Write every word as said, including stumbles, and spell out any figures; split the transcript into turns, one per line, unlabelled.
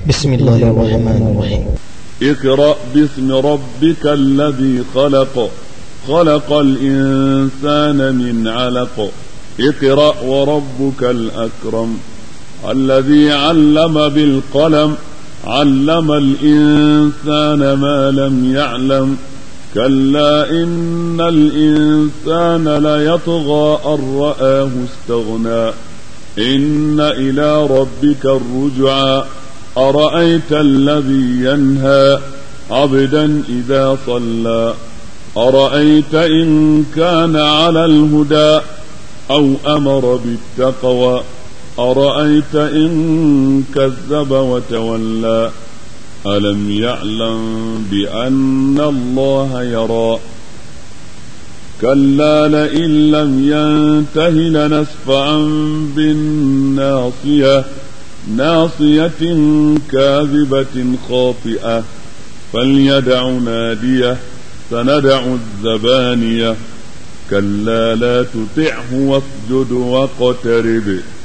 بسم الله الرحمن الرحيم.
اقرأ باسم ربك الذي خلق خلق الإنسان من علق اقرأ وربك الأكرم الذي علم بالقلم علم الإنسان ما لم يعلم كلا إن الإنسان ليطغى أن رآه استغنى إن إلى ربك الرجعى أرأيت الذي ينهى عبدا إذا صلى أرأيت إن كان على الهدى أو أمر بالتقوى أرأيت إن كذب وتولى ألم يعلم بأن الله يرى كلا لئن لم ينته لنسفعا بالناصية ناصية كاذبة خاطئة فليدع ناديه سندع الزبانية كلا لا تطعه واسجد واقترب